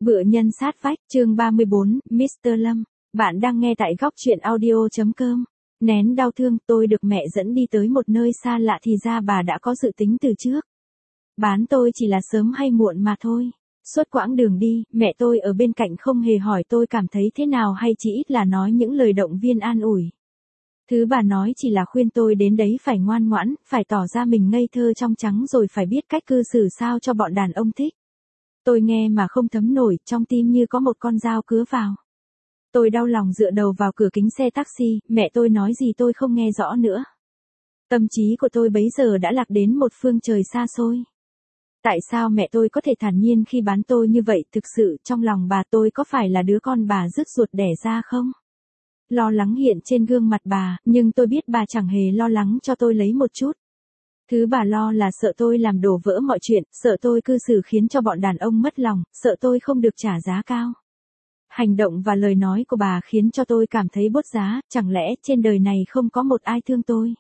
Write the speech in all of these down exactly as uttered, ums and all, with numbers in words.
Vựa nhân sát vách, chương ba mươi bốn, mít tơ Lâm. Bạn đang nghe tại góc truyện audio chấm com. Nén đau thương, tôi được mẹ dẫn đi tới một nơi xa lạ thì ra bà đã có dự tính từ trước. Bán tôi chỉ là sớm hay muộn mà thôi. Suốt quãng đường đi, mẹ tôi ở bên cạnh không hề hỏi tôi cảm thấy thế nào hay chỉ ít là nói những lời động viên an ủi. Thứ bà nói chỉ là khuyên tôi đến đấy phải ngoan ngoãn, phải tỏ ra mình ngây thơ trong trắng rồi phải biết cách cư xử sao cho bọn đàn ông thích. Tôi nghe mà không thấm nổi, trong tim như có một con dao cứa vào. Tôi đau lòng dựa đầu vào cửa kính xe taxi, mẹ tôi nói gì tôi không nghe rõ nữa. Tâm trí của tôi bấy giờ đã lạc đến một phương trời xa xôi. Tại sao mẹ tôi có thể thản nhiên khi bán tôi như vậy? Thực sự trong lòng bà tôi có phải là đứa con bà rứt ruột đẻ ra không? Lo lắng hiện trên gương mặt bà, nhưng tôi biết bà chẳng hề lo lắng cho tôi lấy một chút. Thứ bà lo là sợ tôi làm đổ vỡ mọi chuyện, sợ tôi cư xử khiến cho bọn đàn ông mất lòng, sợ tôi không được trả giá cao. Hành động và lời nói của bà khiến cho tôi cảm thấy bốt giá, chẳng lẽ trên đời này không có một ai thương tôi.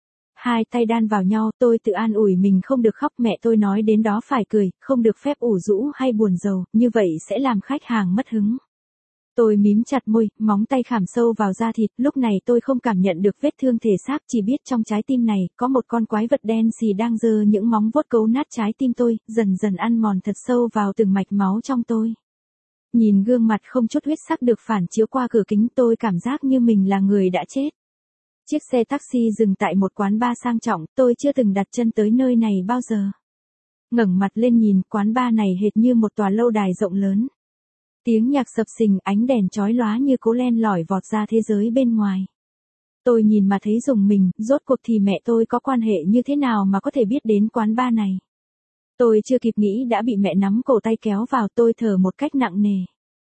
Hai tay đan vào nhau, tôi tự an ủi mình không được khóc, mẹ tôi nói đến đó phải cười, không được phép ủ rũ hay buồn rầu, như vậy sẽ làm khách hàng mất hứng. Tôi mím chặt môi, móng tay khảm sâu vào da thịt, lúc này tôi không cảm nhận được vết thương thể xác, chỉ biết trong trái tim này, có một con quái vật đen xì đang giơ những móng vuốt cấu nát trái tim tôi, dần dần ăn mòn thật sâu vào từng mạch máu trong tôi. Nhìn gương mặt không chút huyết sắc được phản chiếu qua cửa kính, tôi cảm giác như mình là người đã chết. Chiếc xe taxi dừng tại một quán bar sang trọng, tôi chưa từng đặt chân tới nơi này bao giờ. Ngẩng mặt lên nhìn, quán bar này hệt như một tòa lâu đài rộng lớn. Tiếng nhạc sập sình, ánh đèn chói lóa như cố len lỏi vọt ra thế giới bên ngoài. Tôi nhìn mà thấy rùng mình, rốt cuộc thì mẹ tôi có quan hệ như thế nào mà có thể biết đến quán bar này. Tôi chưa kịp nghĩ đã bị mẹ nắm cổ tay kéo vào, tôi thở một cách nặng nề.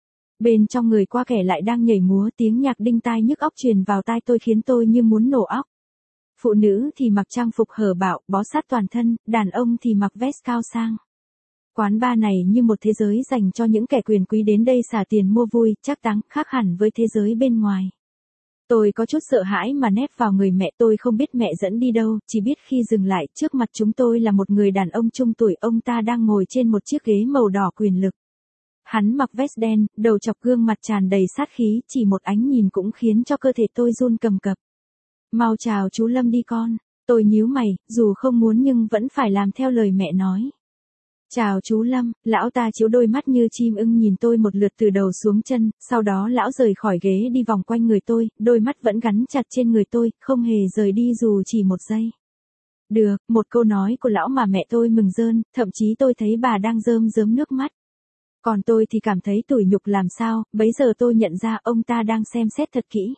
Bên trong người qua kẻ lại đang nhảy múa, tiếng nhạc đinh tai nhức óc truyền vào tai tôi khiến tôi như muốn nổ óc. Phụ nữ thì mặc trang phục hở bạo, bó sát toàn thân, đàn ông thì mặc vest cao sang. Quán bar này như một thế giới dành cho những kẻ quyền quý đến đây xả tiền mua vui, chắc chắn khác hẳn với thế giới bên ngoài. Tôi có chút sợ hãi mà nép vào người mẹ, tôi không biết mẹ dẫn đi đâu, chỉ biết khi dừng lại trước mặt chúng tôi là một người đàn ông trung tuổi, ông ta đang ngồi trên một chiếc ghế màu đỏ quyền lực. Hắn mặc vest đen, đầu chọc, gương mặt tràn đầy sát khí, chỉ một ánh nhìn cũng khiến cho cơ thể tôi run cầm cập. Mau chào chú Lâm đi con, tôi nhíu mày, dù không muốn nhưng vẫn phải làm theo lời mẹ nói. Chào chú Lâm, lão ta chiếu đôi mắt như chim ưng nhìn tôi một lượt từ đầu xuống chân, sau đó lão rời khỏi ghế đi vòng quanh người tôi, đôi mắt vẫn gắn chặt trên người tôi, không hề rời đi dù chỉ một giây. Được, một câu nói của lão mà mẹ tôi mừng rơn, thậm chí tôi thấy bà đang rơm rớm nước mắt. Còn tôi thì cảm thấy tủi nhục làm sao, bấy giờ tôi nhận ra ông ta đang xem xét thật kỹ.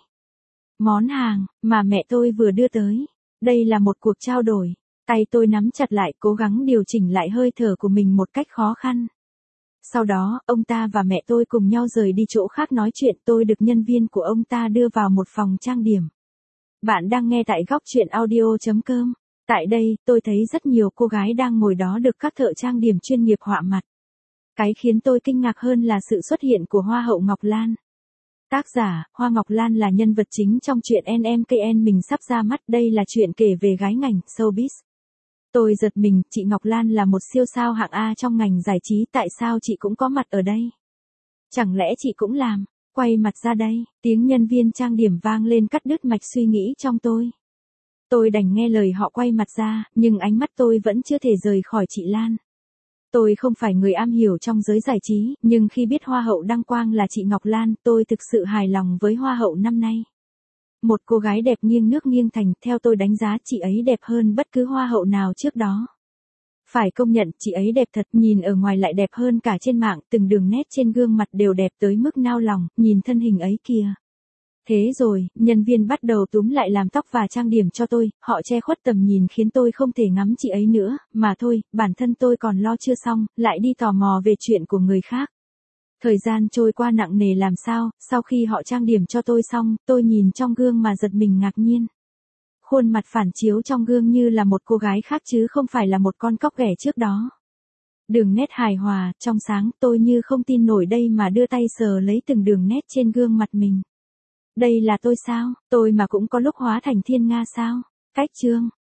Món hàng mà mẹ tôi vừa đưa tới, đây là một cuộc trao đổi. Tay tôi nắm chặt lại, cố gắng điều chỉnh lại hơi thở của mình một cách khó khăn. Sau đó, ông ta và mẹ tôi cùng nhau rời đi chỗ khác nói chuyện, tôi được nhân viên của ông ta đưa vào một phòng trang điểm. Bạn đang nghe tại góc truyện audio chấm com. Tại đây, tôi thấy rất nhiều cô gái đang ngồi đó được các thợ trang điểm chuyên nghiệp họa mặt. Cái khiến tôi kinh ngạc hơn là sự xuất hiện của Hoa hậu Ngọc Lan. Tác giả, Hoa Ngọc Lan là nhân vật chính trong truyện en em ca en mình sắp ra mắt, đây là chuyện kể về gái ngành showbiz. Tôi giật mình, chị Ngọc Lan là một siêu sao hạng A trong ngành giải trí, tại sao chị cũng có mặt ở đây? Chẳng lẽ chị cũng làm? Quay mặt ra đây, tiếng nhân viên trang điểm vang lên cắt đứt mạch suy nghĩ trong tôi. Tôi đành nghe lời họ quay mặt ra, nhưng ánh mắt tôi vẫn chưa thể rời khỏi chị Lan. Tôi không phải người am hiểu trong giới giải trí, nhưng khi biết Hoa hậu đăng quang là chị Ngọc Lan, tôi thực sự hài lòng với Hoa hậu năm nay. Một cô gái đẹp nghiêng nước nghiêng thành, theo tôi đánh giá chị ấy đẹp hơn bất cứ hoa hậu nào trước đó. Phải công nhận chị ấy đẹp thật, nhìn ở ngoài lại đẹp hơn cả trên mạng, từng đường nét trên gương mặt đều đẹp tới mức nao lòng, nhìn thân hình ấy kìa. Thế rồi, nhân viên bắt đầu túm lại làm tóc và trang điểm cho tôi, họ che khuất tầm nhìn khiến tôi không thể ngắm chị ấy nữa, mà thôi, bản thân tôi còn lo chưa xong, lại đi tò mò về chuyện của người khác. Thời gian trôi qua nặng nề làm sao, sau khi họ trang điểm cho tôi xong, tôi nhìn trong gương mà giật mình ngạc nhiên. Khuôn mặt phản chiếu trong gương như là một cô gái khác chứ không phải là một con cóc ghẻ trước đó. Đường nét hài hòa, trong sáng, tôi như không tin nổi đây mà đưa tay sờ lấy từng đường nét trên gương mặt mình. Đây là tôi sao, tôi mà cũng có lúc hóa thành thiên nga sao? Cách chương.